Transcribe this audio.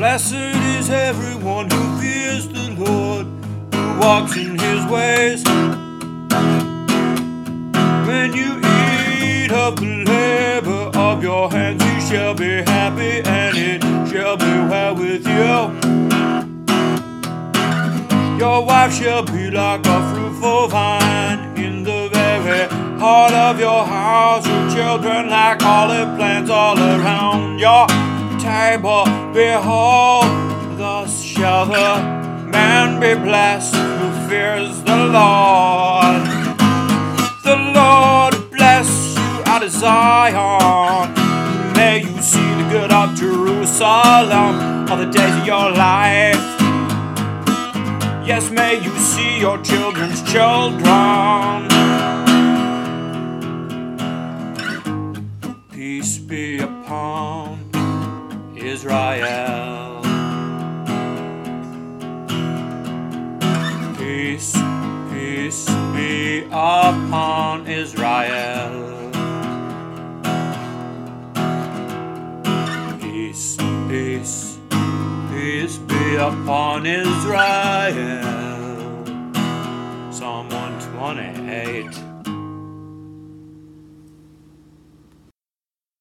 Blessed is everyone who fears the Lord, who walks in his ways. When you eat of the labor of your hands, you shall be happy, and it shall be well with you. Your wife shall be like a fruitful vine in the very heart of your house. Your children like olive plants all around your table. Behold, thus shall the man be blessed who fears the Lord. The Lord bless you out of Zion. May you see the good of Jerusalem all the days of your life. Yes, may you see your children's children. Peace be upon Israel. Peace, peace be upon Israel. Peace, peace, peace be upon Israel. Psalm 128.